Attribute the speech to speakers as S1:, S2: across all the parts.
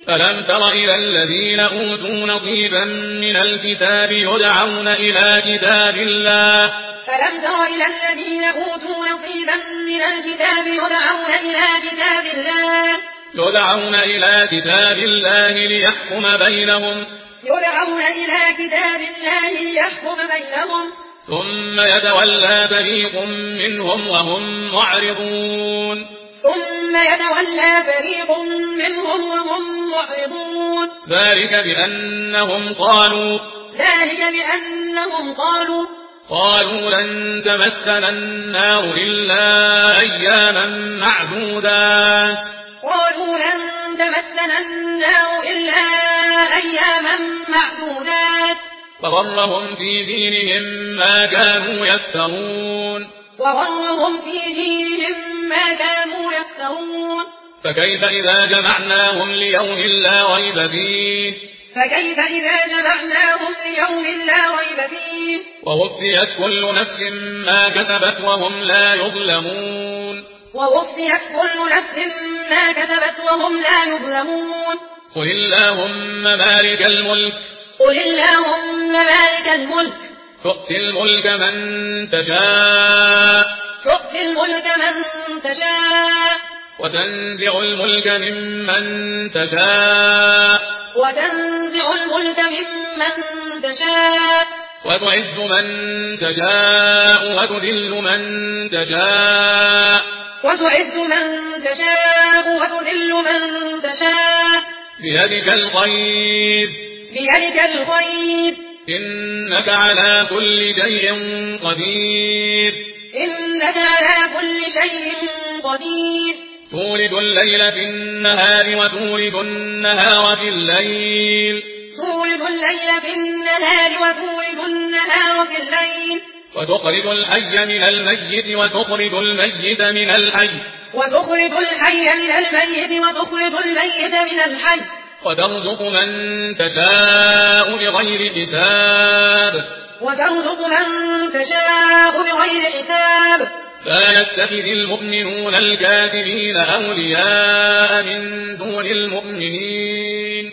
S1: ألم تر إلى الذين أوتوا نصيبا من الكتاب يدعون إلى كتاب الله
S2: ألم تر إلى الذين أوتوا نصيبا من الكتاب
S1: يدعون إلى كتاب الله ليحكم بينهم ثم يتولى فريق منهم وهم معرضون ذلك بأنهم قالوا لن تمسنا النار إلا أياما معدودات وغرهم في دينهم ما كانوا يفترون فكيف إذا جمعناهم ليوم لا ريب فيه ووفيت كل نفس ما كسبت وهم لا يظلمون قل اللهم مالك الملك تؤتي الملك من تشاء وتنزع الملك ممن تشاء وتعز من تشاء وتذل من تشاء بيدك الخير إنك على كل شيء قدير تولد الليل في النهار وتولد النهار في الليل وتخرج الحي من الميت وتخرج الميت من الحي وترزق من تشاء بغير حساب لا يتخذ المؤمنون الكافرين أولياء من دون المؤمنين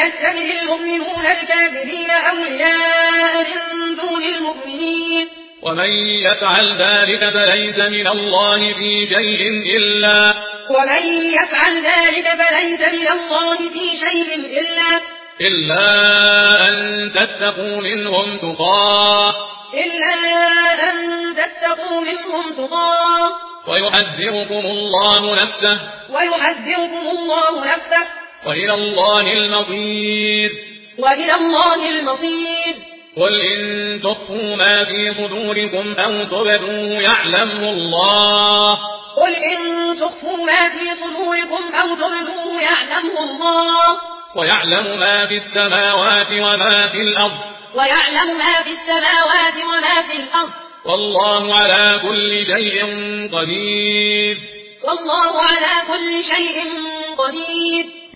S1: ومن يفعل ذلك فليس من الله في شيء إلا أن تتقوا منهم تقاه ويحذركم الله نفسه وإلى الله المصير قل إن تخفوا ما في صدوركم أو تبدوه يعلمه الله ويعلم ما في السماوات وما في الأرض والله على كل شيء قدير